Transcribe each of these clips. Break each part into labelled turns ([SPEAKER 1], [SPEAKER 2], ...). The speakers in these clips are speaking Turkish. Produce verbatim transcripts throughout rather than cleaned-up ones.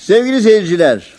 [SPEAKER 1] Sevgili seyirciler,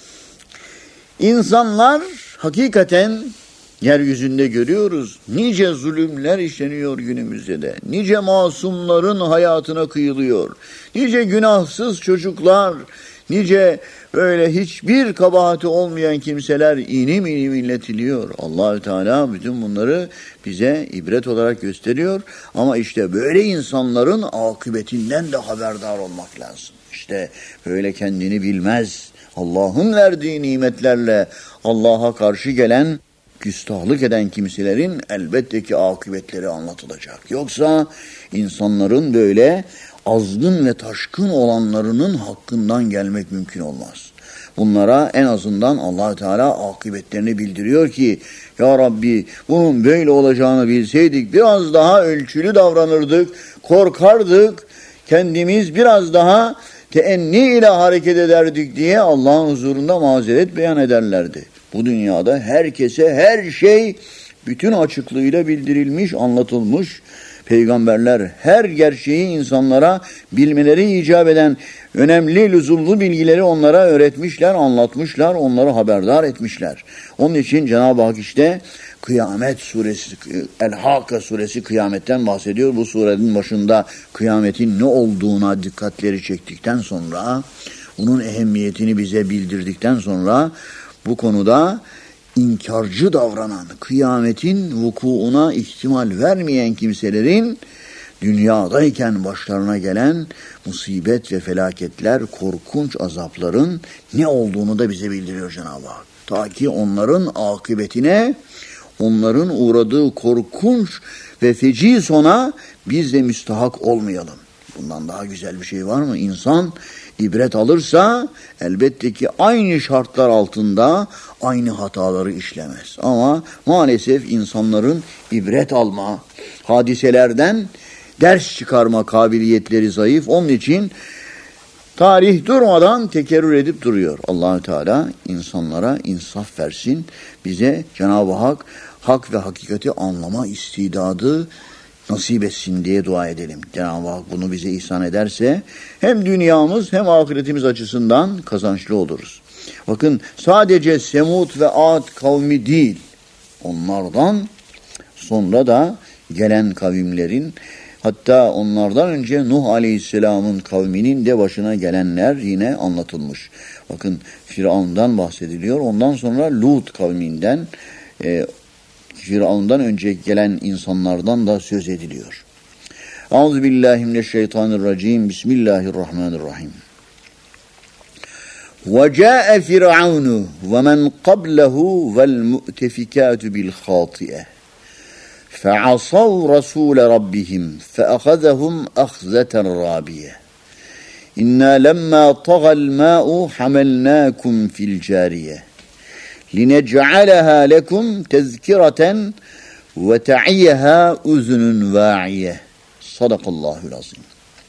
[SPEAKER 1] insanlar hakikaten yeryüzünde görüyoruz. Nice zulümler işleniyor günümüzde de. Nice masumların hayatına kıyılıyor. Nice günahsız çocuklar, nice böyle hiçbir kabahati olmayan kimseler inim inim inletiliyor. Allah-u Teala bütün bunları bize ibret olarak gösteriyor. Ama işte böyle insanların akıbetinden de haberdar olmak lazım. İşte böyle kendini bilmez, Allah'ın verdiği nimetlerle Allah'a karşı gelen, küstahlık eden kimselerin elbette ki akıbetleri anlatılacak. Yoksa insanların böyle azgın ve taşkın olanlarının hakkından gelmek mümkün olmaz. Bunlara en azından Allah-u Teala akıbetlerini bildiriyor ki, Ya Rabbi bunun böyle olacağını bilseydik biraz daha ölçülü davranırdık, korkardık, kendimiz biraz daha teenni ile hareket ederdik diye Allah'ın huzurunda mazeret beyan ederlerdi. Bu dünyada herkese her şey bütün açıklığıyla bildirilmiş, anlatılmış. Peygamberler her gerçeği insanlara bilmeleri icap eden önemli, lüzumlu bilgileri onlara öğretmişler, anlatmışlar, onları haberdar etmişler. Onun için Cenab-ı Hak işte Kıyamet suresi, El-Hakka suresi kıyametten bahsediyor. Bu surenin başında kıyametin ne olduğuna dikkatleri çektikten sonra, bunun ehemmiyetini bize bildirdikten sonra bu konuda inkarcı davranan, kıyametin vukuuna ihtimal vermeyen kimselerin dünyadayken başlarına gelen musibet ve felaketler, korkunç azapların ne olduğunu da bize bildiriyor Cenab-ı Hak. Ta ki onların akıbetine, onların uğradığı korkunç ve feci sona biz de müstahak olmayalım. Bundan daha güzel bir şey var mı? İnsan ibret alırsa elbette ki aynı şartlar altında aynı hataları işlemez. Ama maalesef insanların ibret alma, hadiselerden ders çıkarma kabiliyetleri zayıf. Onun için tarih durmadan tekerrür edip duruyor. Allah-u Teala insanlara insaf versin. Bize Cenab-ı Hak hak ve hakikati anlama istidadı nasip etsin diye dua edelim. Cenab-ı Hak bunu bize ihsan ederse hem dünyamız hem ahiretimiz açısından kazançlı oluruz. Bakın sadece Semud ve Ad kavmi değil, onlardan sonra da gelen kavimlerin, hatta onlardan önce Nuh Aleyhisselam'ın kavminin de başına gelenler yine anlatılmış. Bakın Firavun'dan bahsediliyor. Ondan sonra Lut kavminden, e, Firavun'dan önce gelen insanlardan da söz ediliyor. Euzubillahimineşşeytanirracim. Bismillahirrahmanirrahim. وَجَاءَ فِرْعَوْنُ وَمَنْ قَبْلَهُ وَالْمُؤْتَفِكَاتُ بِالْخَاطِئَةِ فَعَصَوْا رَسُولَ رَبِّهِمْ فَأَخَذَهُمْ أَخْذَةً رَابِيَةً إِنَّا لَمَّا طَغَى الْمَاءُ حَمَلْنَاكُمْ فِي الْجَارِيَةِ لِنَجْعَلَهَا لَكُمْ تَذْكِرَةً وَتَعِيَهَا أُذُنٌ وَاعِيَةٌ Sadakallahul azim.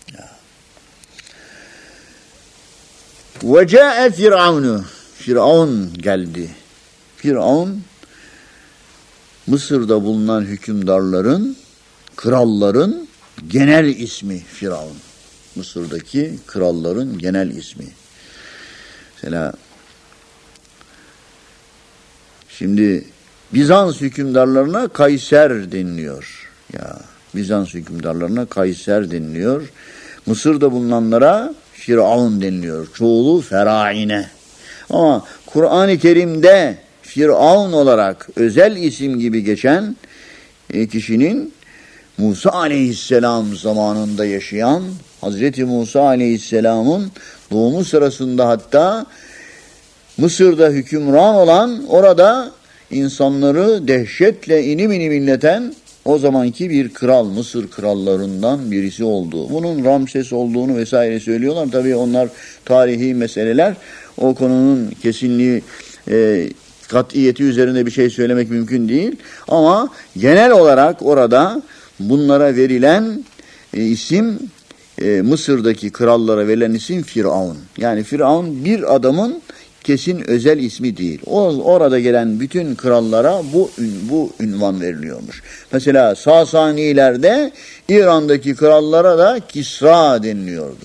[SPEAKER 1] وَجَاءَ فِرْعَوْنُ Firavun geldi. Firavun Mısır'da bulunan hükümdarların, kralların genel ismi Firavun. Mısır'daki kralların genel ismi. Mesela şimdi Bizans hükümdarlarına Kayser deniliyor. Ya Bizans hükümdarlarına Kayser deniliyor. Mısır'da bulunanlara Firavun deniliyor. Çoğulu Feraine. Ama Kur'an-ı Kerim'de Firavun olarak özel isim gibi geçen kişinin Musa Aleyhisselam zamanında yaşayan Hazreti Musa Aleyhisselam'ın doğumu sırasında hatta Mısır'da hükümran olan, orada insanları dehşetle inim inim inleten o zamanki bir kral, Mısır krallarından birisi oldu. Bunun Ramses olduğunu vesaire söylüyorlar. Tabii onlar tarihi meseleler. O konunun kesinliği, e, kat'iyeti üzerinde bir şey söylemek mümkün değil. Ama genel olarak orada bunlara verilen e, isim, e, Mısır'daki krallara verilen isim Firavun. Yani Firavun bir adamın kesin özel ismi değil. O, orada gelen bütün krallara bu bu ünvan veriliyormuş. Mesela Sasanilerde İran'daki krallara da Kisra deniliyordu.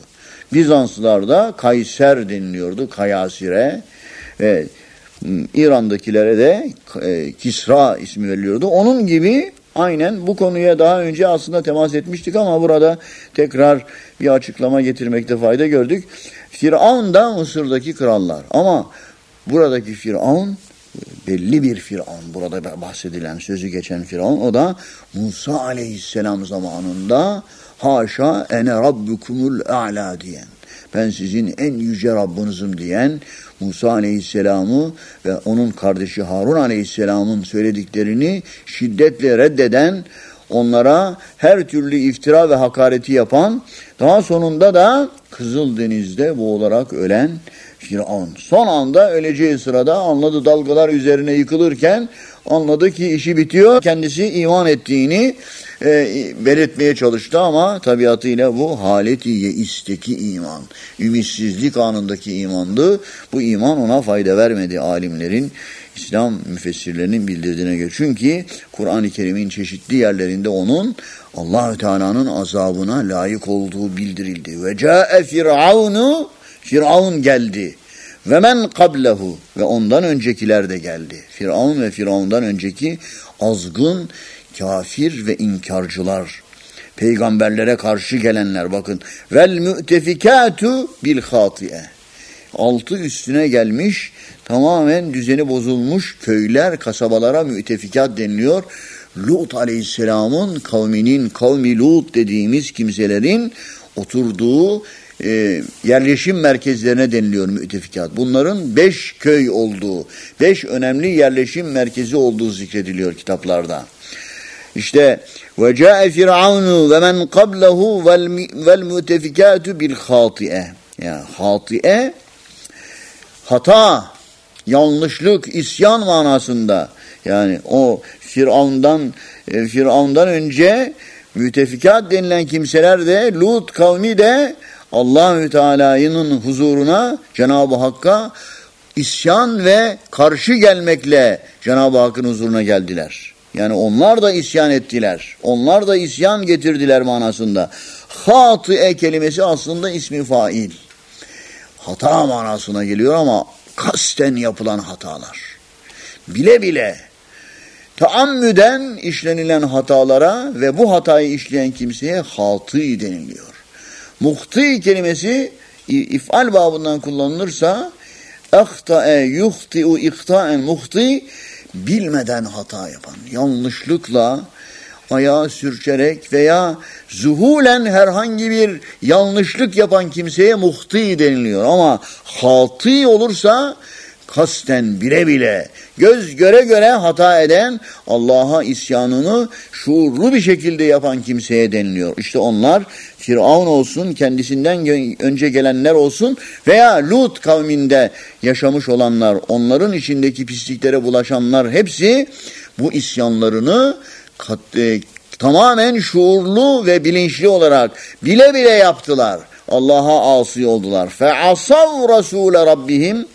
[SPEAKER 1] Bizanslılarda Kayser deniliyordu. Kayasire. Ve İran'dakilere de e, Kisra ismi veriliyordu. Onun gibi aynen bu konuya daha önce aslında temas etmiştik ama burada tekrar bir açıklama getirmekte fayda gördük. Firavun da Mısır'daki krallar. Ama buradaki Firavun belli bir Firavun. Burada bahsedilen, sözü geçen Firavun. O da Musa aleyhisselam zamanında haşa ene rabbukumul a'la diyen, ben sizin en yüce Rabbinizim diyen Musa aleyhisselamı ve onun kardeşi Harun aleyhisselamın söylediklerini şiddetle reddeden, onlara her türlü iftira ve hakareti yapan, daha sonunda da Kızıldeniz'de boğularak ölen Firavun. Son anda öleceği sırada anladı, dalgalar üzerine yıkılırken anladı ki işi bitiyor. Kendisi iman ettiğini e, belirtmeye çalıştı ama tabiatıyla bu haleti yeisteki iman, ümitsizlik anındaki imandı. Bu iman ona fayda vermedi alimlerin, İslam müfessirlerinin bildirdiğine göre. Çünkü Kur'an-ı Kerim'in çeşitli yerlerinde onun Allah-u Teala'nın azabına layık olduğu bildirildi. Ve ca'e firavunu, Firavun geldi. Ve men kablehu, ve ondan öncekiler de geldi. Firavun ve Firavundan önceki azgın, kafir ve inkarcılar. Peygamberlere karşı gelenler, bakın. Vel mü'tefikâtu bil hâtiye. Altı üstüne gelmiş, tamamen düzeni bozulmuş köyler, kasabalara mütefikat deniliyor. Lut aleyhisselamın kavminin, kavmi Lut dediğimiz kimselerin oturduğu e, yerleşim merkezlerine deniliyor mütefikat. Bunların beş köy olduğu, beş önemli yerleşim merkezi olduğu zikrediliyor kitaplarda. İşte ve ca'e firavunu ve men qablehu vel mütefikatu bil hâtiye. Yani hâtiye, hata, yanlışlık, isyan manasında. Yani o Firavundan e, Firavundan önce mütefikat denilen kimseler de, Lut kavmi de Allah-u Teala'nın huzuruna, Cenab-ı Hakk'a isyan ve karşı gelmekle Cenab-ı Hakk'ın huzuruna geldiler. Yani onlar da isyan ettiler. Onlar da isyan getirdiler manasında. Hâtiye kelimesi aslında ismi fail. Hata manasına geliyor ama kasten yapılan hatalar. Bile bile taammüden işlenilen hatalara ve bu hatayı işleyen kimseye hatı deniliyor. Muhti kelimesi if'al babından kullanılırsa ahta'e yuhti'u ihta'en muhti, bilmeden hata yapan, yanlışlıkla ayağı sürçerek veya zuhulen herhangi bir yanlışlık yapan kimseye muhti deniliyor. Ama hatı olursa kasten bile bile, göz göre göre hata eden, Allah'a isyanını şuurlu bir şekilde yapan kimseye deniliyor. İşte onlar Firavun olsun, kendisinden önce gelenler olsun veya Lut kavminde yaşamış olanlar, onların içindeki pisliklere bulaşanlar, hepsi bu isyanlarını kat, e, tamamen şuurlu ve bilinçli olarak bile bile yaptılar. Allah'a asi oldular. Fe'asav rasûle rabbihim,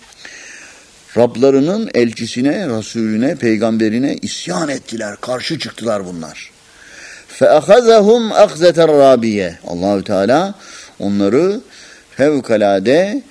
[SPEAKER 1] Rablarının elçisine, Resulüne, peygamberine isyan ettiler, karşı çıktılar bunlar. فَأَخَذَهُمْ اَخْزَةَ الرَّابِيَةِ Allahü Teala onları fevkalade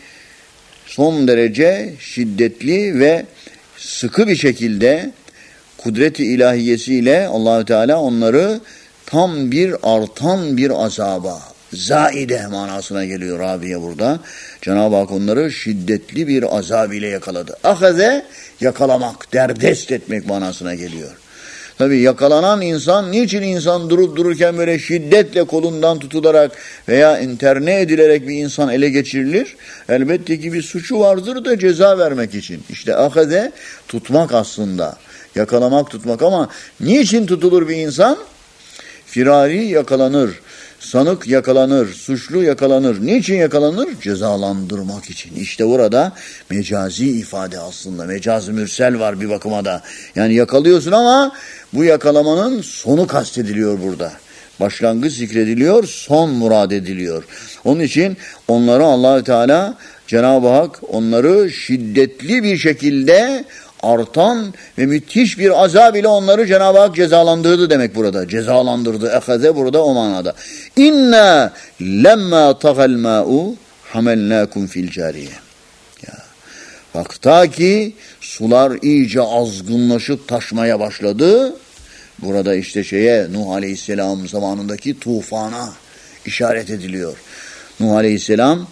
[SPEAKER 1] son derece şiddetli ve sıkı bir şekilde kudret-i ilahiyesiyle Allahü Teala onları tam bir artan bir azaba, zaide manasına geliyor Rabiye burada. Cenab-ı Hak onları şiddetli bir azab ile yakaladı. Ahaze, yakalamak, derdest etmek manasına geliyor. Tabii yakalanan insan, niçin insan durup dururken böyle şiddetle kolundan tutularak veya interne edilerek bir insan ele geçirilir? Elbette ki bir suçu vardır da ceza vermek için. İşte ahaze, tutmak aslında. Yakalamak, tutmak, ama niçin tutulur bir insan? Firari yakalanır. Sanık yakalanır, suçlu yakalanır. Niçin yakalanır? Cezalandırmak için. İşte burada mecazi ifade aslında. Mecaz-ı mürsel var bir bakıma da. Yani yakalıyorsun ama bu yakalamanın sonu kastediliyor burada. Başlangıç zikrediliyor, son murad ediliyor. Onun için onları Allah-u Teala, Cenab-ı Hak onları şiddetli bir şekilde artan ve müthiş bir azab ile onları Cenab-ı Hak cezalandırdı demek burada. Cezalandırdı. Ehaze burada o manada. İnna lemma tagal ma'u, hamelnâkum fil cariye. Ya. Bak ta ki sular iyice azgınlaşıp taşmaya başladı. Burada işte şeye Nuh Aleyhisselam zamanındaki tufana işaret ediliyor. Nuh Aleyhisselam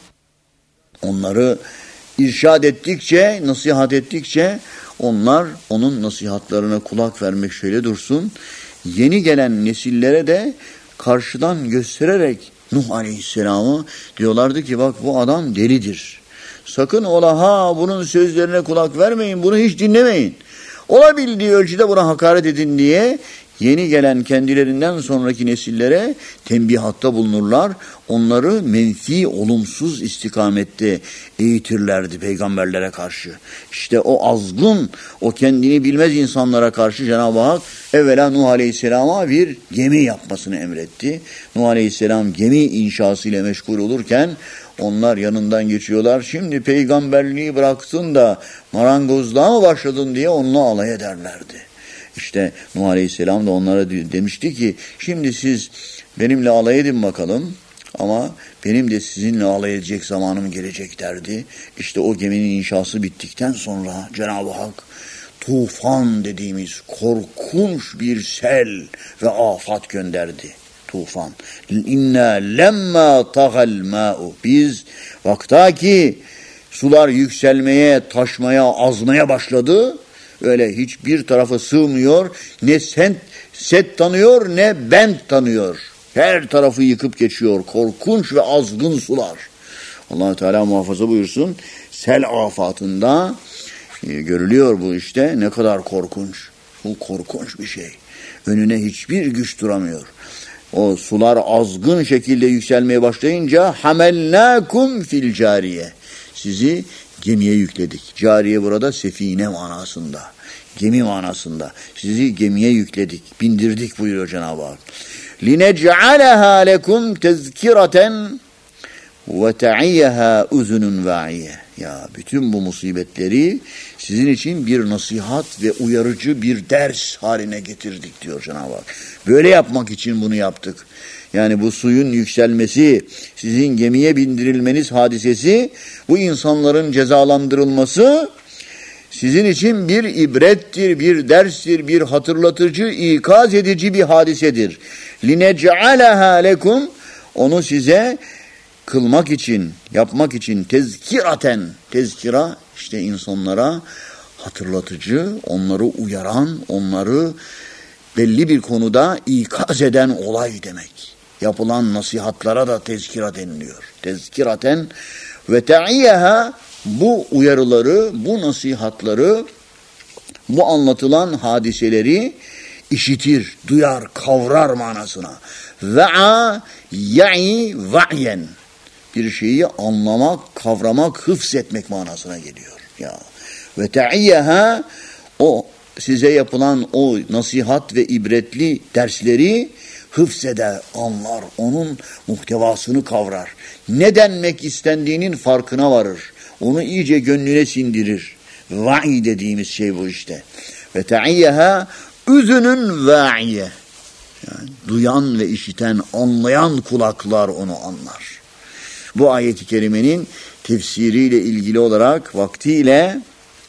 [SPEAKER 1] onları irşad ettikçe, nasihat ettikçe onlar onun nasihatlarına kulak vermek şöyle dursun. Yeni gelen nesillere de karşıdan göstererek Nuh Aleyhisselam'ı diyorlardı ki bak bu adam delidir. Sakın ola ha bunun sözlerine kulak vermeyin, bunu hiç dinlemeyin. Olabildiği ölçüde buna hakaret edin diye yeni gelen kendilerinden sonraki nesillere tembihatta bulunurlar. Onları menfi, olumsuz istikamette eğitirlerdi peygamberlere karşı. İşte o azgın, o kendini bilmez insanlara karşı Cenab-ı Hak evvela Nuh Aleyhisselam'a bir gemi yapmasını emretti. Nuh Aleyhisselam gemi inşasıyla meşgul olurken onlar yanından geçiyorlar. Şimdi peygamberliği bıraktın da marangozluğa mı başladın diye onunla alay ederlerdi. İşte Nuh Aleyhisselam da onlara demişti ki şimdi siz benimle alay edin bakalım ama benim de sizinle alay edecek zamanım gelecek derdi. İşte o geminin inşası bittikten sonra Cenab-ı Hak tufan dediğimiz korkunç bir sel ve afat gönderdi. Tufan. İnna lemma tagal ma'u. Biz vaktaki sular yükselmeye, taşmaya, azmaya başladı. Öyle hiçbir tarafa sığmıyor. Ne sen, set tanıyor ne bent tanıyor. Her tarafı yıkıp geçiyor. Korkunç ve azgın sular. Allah-u Teala muhafaza buyursun. Sel afatında e, görülüyor bu işte. Ne kadar korkunç. Bu korkunç bir şey. Önüne hiçbir güç duramıyor. O sular azgın şekilde yükselmeye başlayınca hamellâkum fil cariye. Sizi gemiye yükledik. Cariye burada sefine manasında. Gemi manasında. Sizi gemiye yükledik. Bindirdik buyuruyor Cenab-ı Hak. لِنَجْعَلَهَا لَكُمْ تَذْكِرَةً وَتَعِيَّهَا اُذُنٌ وَعِيَّ. Ya bütün bu musibetleri sizin için bir nasihat ve uyarıcı bir ders haline getirdik diyor Cenab-ı Hak. Böyle yapmak için bunu yaptık. Yani bu suyun yükselmesi, sizin gemiye bindirilmeniz hadisesi, bu insanların cezalandırılması sizin için bir ibrettir, bir derstir, bir hatırlatıcı, ikaz edici bir hadisedir. لِنَجْعَلَهَا لَكُمْ. Onu size kılmak için, yapmak için tezkiraten, tezkira işte insanlara hatırlatıcı, onları uyaran, onları belli bir konuda ikaz eden olay demek. Yapılan nasihatlara da tezkira deniliyor. Tezkiraten ve te'iyyeha, bu uyarıları, bu nasihatları, bu anlatılan hadiseleri işitir, duyar, kavrar manasına. Ve'a ya'i va'yen. Bir şeyi anlamak, kavramak, hıfzetmek manasına geliyor. Ya. Ve te'iyyeha, o size yapılan o nasihat ve ibretli dersleri hıfzeder, anlar, onun muhtevasını kavrar. Ne denmek istendiğinin farkına varır. Onu iyice gönlüne sindirir. Va'i dediğimiz şey bu işte. Ve te'iyyeha üzünün va'iye. Yani duyan ve işiten, anlayan kulaklar onu anlar. Bu ayet-i kerimenin tefsiriyle ilgili olarak vaktiyle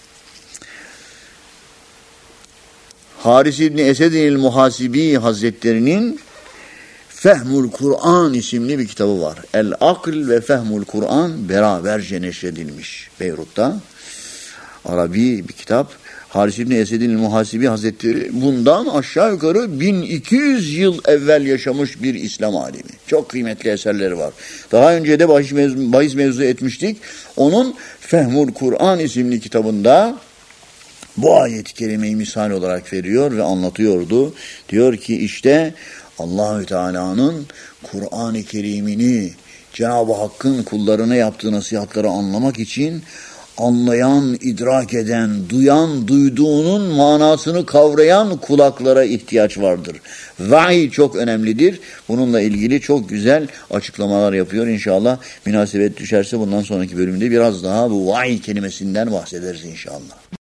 [SPEAKER 1] Haris İbni Esed-i Muhasibi Hazretleri'nin Fehmul Kur'an isimli bir kitabı var. El-Akl ve Fehmul Kur'an beraberce neşredilmiş Beyrut'ta. Arabi bir kitap. Haris İbni Esed-i Muhasibi Hazretleri bundan aşağı yukarı bin iki yüz yıl evvel yaşamış bir İslam alimi. Çok kıymetli eserleri var. Daha önce de bahis mevzu, bahis mevzu etmiştik. Onun Fehmul Kur'an isimli kitabında bu ayet-i kerimeyi misal olarak veriyor ve anlatıyordu. Diyor ki işte Allahü Teala'nın Kur'an-ı Kerim'ini, Cenab-ı Hakk'ın kullarına yaptığı nasihatları anlamak için anlayan, idrak eden, duyan, duyduğunun manasını kavrayan kulaklara ihtiyaç vardır. Vahiy çok önemlidir. Bununla ilgili çok güzel açıklamalar yapıyor. İnşallah münasebet düşerse bundan sonraki bölümde biraz daha bu vahiy kelimesinden bahsederiz inşallah.